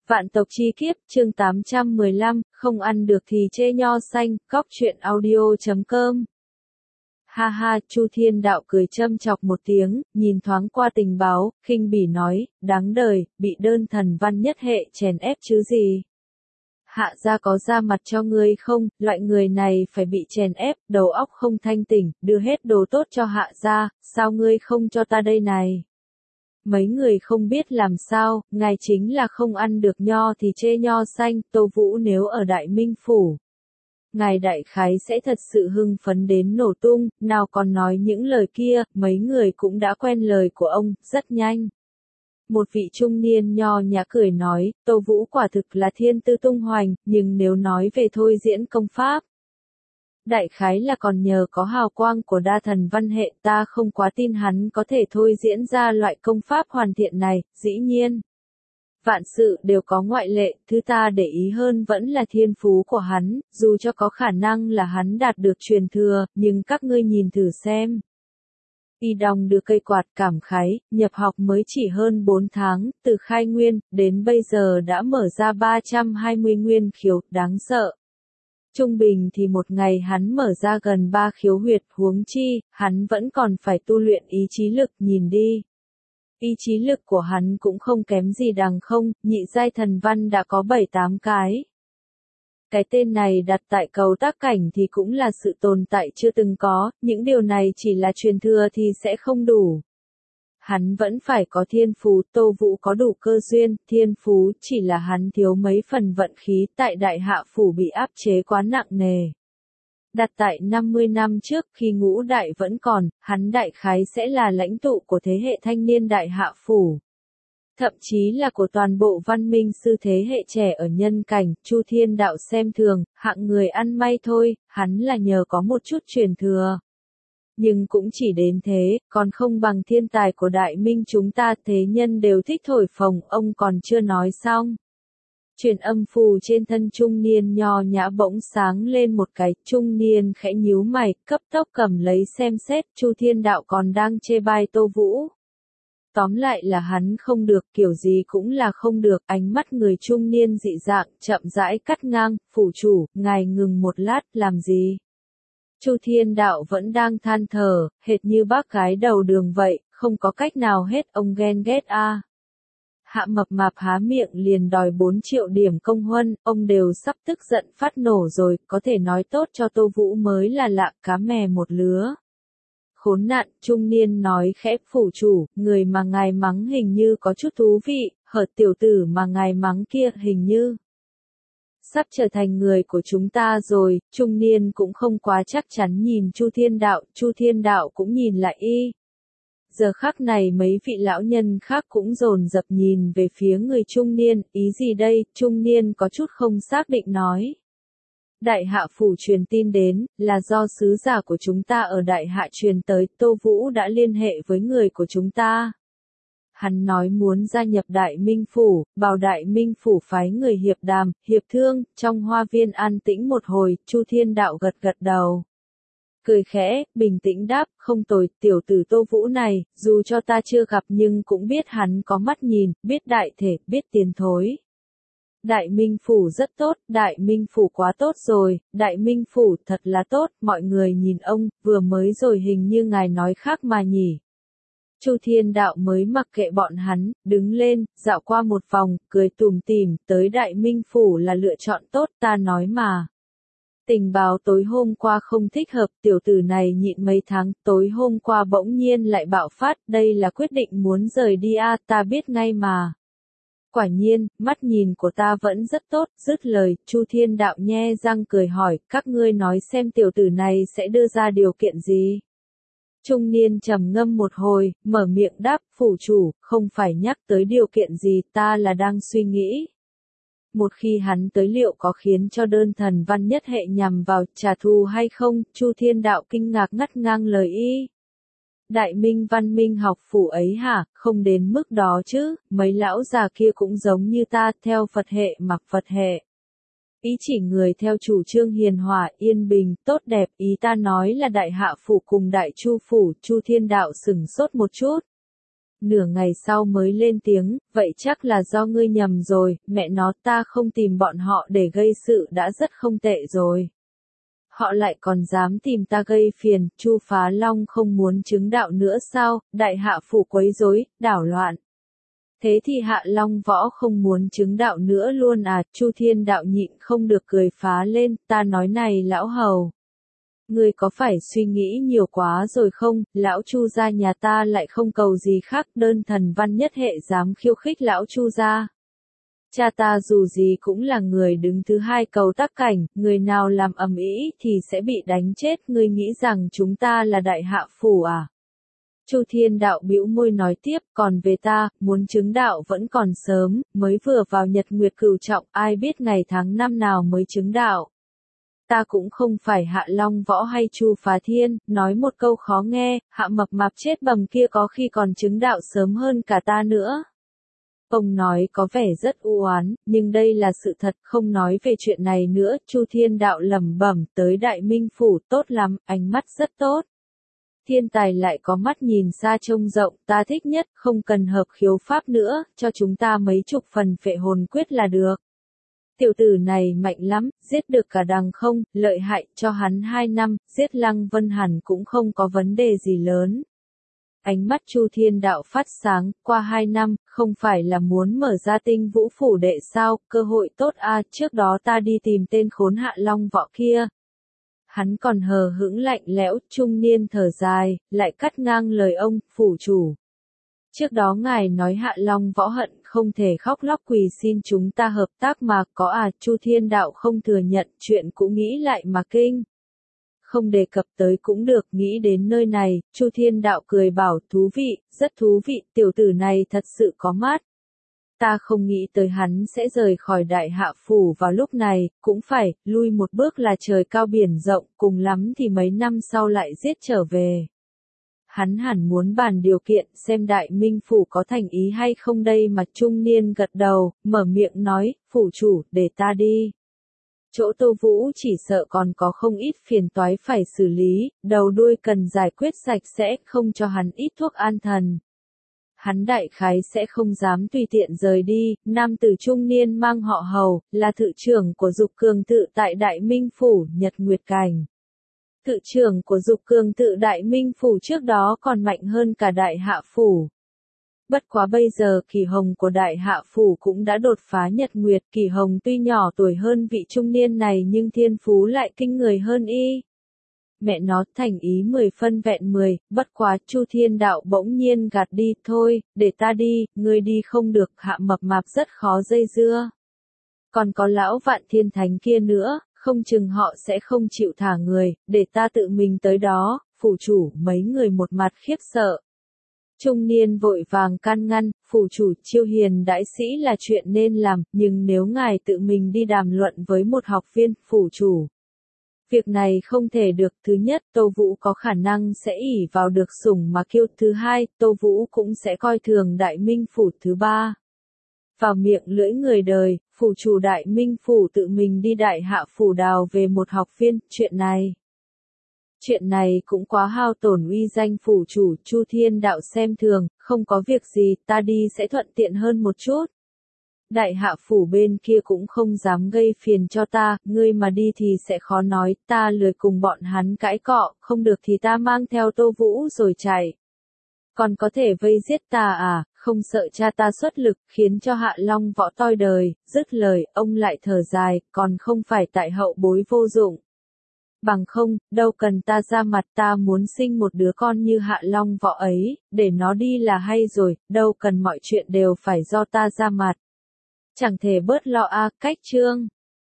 Vạn tộc chi kiếp, chương 815, không ăn được thì chê nho xanh, góc truyện audio.com. Ha ha, Chu Thiên Đạo cười châm chọc một tiếng, nhìn thoáng qua tình báo, khinh bỉ nói, đáng đời, bị đơn thần văn nhất hệ chèn ép chứ gì. Hạ gia có ra mặt cho ngươi không, loại người này phải bị chèn ép, đầu óc không thanh tỉnh, đưa hết đồ tốt cho hạ gia, sao ngươi không cho ta đây này? Mấy người không biết làm sao, ngài chính là không ăn được nho thì chê nho xanh, Tô Vũ nếu ở Đại Minh Phủ. Ngài đại khái sẽ thật sự hưng phấn đến nổ tung, nào còn nói những lời kia, mấy người cũng đã quen lời của ông, rất nhanh. Một vị trung niên nho nhã cười nói, Tô Vũ quả thực là thiên tư tung hoành, nhưng nếu nói về thôi diễn công pháp, đại khái là còn nhờ có hào quang của đa thần văn hệ, ta không quá tin hắn có thể thôi diễn ra loại công pháp hoàn thiện này, dĩ nhiên. Vạn sự đều có ngoại lệ, thứ ta để ý hơn vẫn là thiên phú của hắn, dù cho có khả năng là hắn đạt được truyền thừa, nhưng các ngươi nhìn thử xem. Y Đong đưa cây quạt cảm khái, nhập học mới chỉ hơn 4 tháng, từ khai nguyên, đến bây giờ đã mở ra 320 nguyên khiếu, đáng sợ. Trung bình thì một ngày hắn mở ra gần 3 khiếu huyệt, huống chi, hắn vẫn còn phải tu luyện ý chí lực, nhìn đi. Ý chí lực của hắn cũng không kém gì đằng không, nhị giai thần văn đã có 7-8 cái. Cái tên này đặt tại cầu tác cảnh thì cũng là sự tồn tại chưa từng có, những điều này chỉ là truyền thừa thì sẽ không đủ. Hắn vẫn phải có thiên phú, Tô Vũ có đủ cơ duyên, thiên phú chỉ là hắn thiếu mấy phần vận khí, tại Đại Hạ Phủ bị áp chế quá nặng nề. Đặt tại 50 năm trước khi Ngũ Đại vẫn còn, hắn đại khái sẽ là lãnh tụ của thế hệ thanh niên Đại Hạ Phủ. Thậm chí là của toàn bộ văn minh sư thế hệ trẻ ở nhân cảnh, Chu Thiên Đạo xem thường, hạng người ăn may thôi, hắn là nhờ có một chút truyền thừa. Nhưng cũng chỉ đến thế, còn không bằng thiên tài của Đại Minh chúng ta, thế nhân đều thích thổi phồng, ông còn chưa nói xong. Truyền âm phù trên thân trung niên nho nhã bỗng sáng lên một cái, trung niên khẽ nhíu mày, cấp tốc cầm lấy xem xét, Chu Thiên Đạo còn đang chê bai Tô Vũ. Tóm lại là hắn không được, kiểu gì cũng là không được, ánh mắt người trung niên dị dạng, chậm rãi cắt ngang, phủ chủ, ngài ngừng một lát, làm gì? Chu Thiên Đạo vẫn đang than thở, hệt như bác gái đầu đường vậy, không có cách nào hết, ông ghen ghét a. Hạ Mập Mạp há miệng liền đòi 4 triệu điểm công huân, ông đều sắp tức giận phát nổ rồi, có thể nói tốt cho Tô Vũ mới là lạ, cá mè một lứa. Khốn nạn, trung niên nói khẽ, phủ chủ, người mà ngài mắng hình như có chút thú vị, hợt tiểu tử mà ngài mắng kia hình như sắp trở thành người của chúng ta rồi, trung niên cũng không quá chắc chắn nhìn Chu Thiên Đạo cũng nhìn lại y. Giờ khắc này mấy vị lão nhân khác cũng dồn dập nhìn về phía người trung niên, ý gì đây, trung niên có chút không xác định nói. Đại Hạ Phủ truyền tin đến, là do sứ giả của chúng ta ở Đại Hạ truyền tới, Tô Vũ đã liên hệ với người của chúng ta. Hắn nói muốn gia nhập Đại Minh Phủ, bảo Đại Minh Phủ phái người hiệp đàm, hiệp thương, trong hoa viên an tĩnh một hồi, Chu Thiên Đạo gật gật đầu. Cười khẽ, bình tĩnh đáp, không tồi, tiểu tử Tô Vũ này, dù cho ta chưa gặp nhưng cũng biết hắn có mắt nhìn, biết đại thể, biết tiến thối. Đại Minh Phủ rất tốt, Đại Minh Phủ quá tốt rồi, Đại Minh Phủ thật là tốt, mọi người nhìn ông, vừa mới rồi hình như ngài nói khác mà nhỉ. Chu Thiên Đạo mới mặc kệ bọn hắn, đứng lên, dạo qua một vòng, cười tủm tỉm, tới Đại Minh Phủ là lựa chọn tốt, ta nói mà. Tình báo tối hôm qua không thích hợp, tiểu tử này nhịn mấy tháng, tối hôm qua bỗng nhiên lại bạo phát, đây là quyết định muốn rời đi a, ta biết ngay mà. Quả nhiên, mắt nhìn của ta vẫn rất tốt, dứt lời, Chu Thiên Đạo nhe răng cười hỏi, các ngươi nói xem tiểu tử này sẽ đưa ra điều kiện gì? Trung niên trầm ngâm một hồi, mở miệng đáp, phủ chủ, không phải nhắc tới điều kiện gì, ta là đang suy nghĩ. Một khi hắn tới liệu có khiến cho đơn thần văn nhất hệ nhằm vào trả thù hay không, Chu Thiên Đạo kinh ngạc ngắt ngang lời y. Đại Minh văn minh học phủ ấy hả, không đến mức đó chứ, mấy lão già kia cũng giống như ta, theo Phật hệ mặc Phật hệ. Ý chỉ người theo chủ trương hiền hòa, yên bình, tốt đẹp, ý ta nói là Đại Hạ Phủ cùng Đại Chu Phủ, Chu Thiên Đạo sửng sốt một chút. Nửa ngày sau mới lên tiếng, vậy chắc là do ngươi nhầm rồi, mẹ nó ta không tìm bọn họ để gây sự đã rất không tệ rồi. Họ lại còn dám tìm ta gây phiền, Chu Phá Long không muốn chứng đạo nữa sao, đại hạ phủ quấy rối, đảo loạn. Thế thì Hạ Long Võ không muốn chứng đạo nữa luôn à, Chu Thiên Đạo nhịn không được cười phá lên, ta nói này lão hầu. Ngươi có phải suy nghĩ nhiều quá rồi không, lão Chu gia nhà ta lại không cầu gì khác, đơn thần văn nhất hệ dám khiêu khích lão Chu gia. Cha ta dù gì cũng là người đứng thứ hai cầu tắc cảnh, người nào làm ầm ĩ thì sẽ bị đánh chết, ngươi nghĩ rằng chúng ta là đại hạ phủ à? Chu Thiên Đạo bĩu môi nói tiếp, còn về ta, muốn chứng đạo vẫn còn sớm, mới vừa vào nhật nguyệt cửu trọng, ai biết ngày tháng năm nào mới chứng đạo. Ta cũng không phải Hạ Long Võ hay Chu Phá Thiên, nói một câu khó nghe, Hạ Mập Mạp chết bầm kia có khi còn chứng đạo sớm hơn cả ta nữa. Ông nói có vẻ rất u oán, nhưng đây là sự thật, không nói về chuyện này nữa, Chu Thiên Đạo lẩm bẩm tới Đại Minh phủ, tốt lắm, ánh mắt rất tốt. Thiên tài lại có mắt nhìn xa trông rộng, ta thích nhất, không cần hợp khiếu pháp nữa, cho chúng ta mấy chục phần phệ hồn quyết là được. Tiểu tử này mạnh lắm, giết được cả đằng không, lợi hại, cho hắn 2 năm, giết Lăng Vân hẳn cũng không có vấn đề gì lớn. Ánh mắt Chu Thiên Đạo phát sáng, qua 2 năm, không phải là muốn mở ra Tinh Vũ phủ đệ sao, cơ hội tốt à, trước đó ta đi tìm tên khốn Hạ Long Võ kia. Hắn còn hờ hững lạnh lẽo, trung niên thở dài, lại cắt ngang lời ông, phủ chủ. Trước đó ngài nói Hạ Long Võ hận không thể khóc lóc quỳ xin chúng ta hợp tác mà có à, Chu Thiên Đạo không thừa nhận, chuyện cũng nghĩ lại mà kinh. Không đề cập tới cũng được, nghĩ đến nơi này, Chu Thiên Đạo cười bảo, thú vị, rất thú vị, tiểu tử này thật sự có mắt. Ta không nghĩ tới hắn sẽ rời khỏi đại hạ phủ vào lúc này, cũng phải, lui một bước là trời cao biển rộng, cùng lắm thì mấy năm sau lại giết trở về. Hắn hẳn muốn bàn điều kiện xem Đại Minh phủ có thành ý hay không đây mà trung niên gật đầu, mở miệng nói, phủ chủ, để ta đi. Chỗ Tô Vũ chỉ sợ còn có không ít phiền toái phải xử lý, đầu đuôi cần giải quyết sạch sẽ, không cho hắn ít thuốc an thần. Hắn đại khái sẽ không dám tùy tiện rời đi, nam tử trung niên mang họ Hầu, là thự trưởng của Dục Cường tự tại Đại Minh phủ, Nhật Nguyệt Cảnh. Thự trưởng của Dục Cường tự Đại Minh phủ trước đó còn mạnh hơn cả Đại Hạ phủ. Bất quá bây giờ Kỳ Hồng của Đại Hạ phủ cũng đã đột phá Nhật Nguyệt, Kỳ Hồng tuy nhỏ tuổi hơn vị trung niên này nhưng thiên phú lại kinh người hơn y. Mẹ nó thành ý 10 phân vẹn 10, bất quá Chu Thiên Đạo bỗng nhiên gạt đi, thôi, để ta đi, ngươi đi không được, Hạ Mập Mạp rất khó dây dưa. Còn có lão Vạn Thiên Thánh kia nữa, không chừng họ sẽ không chịu thả người, để ta tự mình tới đó, phủ chủ, mấy người một mặt khiếp sợ. Trung niên vội vàng can ngăn, phủ chủ, chiêu hiền đãi sĩ là chuyện nên làm, nhưng nếu ngài tự mình đi đàm luận với một học viên, phủ chủ. Việc này không thể được, thứ nhất, Tô Vũ có khả năng sẽ ỷ vào được sủng mà kiêu, thứ hai, Tô Vũ cũng sẽ coi thường Đại Minh phủ, thứ ba. Vào miệng lưỡi người đời, phủ chủ Đại Minh phủ tự mình đi Đại Hạ phủ đào về một học viên, chuyện này cũng quá hao tổn uy danh phủ chủ, Chu Thiên Đạo xem thường, không có việc gì, ta đi sẽ thuận tiện hơn một chút. Đại hạ phủ bên kia cũng không dám gây phiền cho ta, ngươi mà đi thì sẽ khó nói, ta lười cùng bọn hắn cãi cọ, không được thì ta mang theo Tô Vũ rồi chạy. Còn có thể vây giết ta à, không sợ cha ta xuất lực, khiến cho Hạ Long Võ toi đời, dứt lời, ông lại thở dài, còn không phải tại hậu bối vô dụng. Bằng không, đâu cần ta ra mặt, ta muốn sinh một đứa con như Hạ Long Võ ấy, để nó đi là hay rồi, đâu cần mọi chuyện đều phải do ta ra mặt. Chẳng thể bớt lo a, cách chương.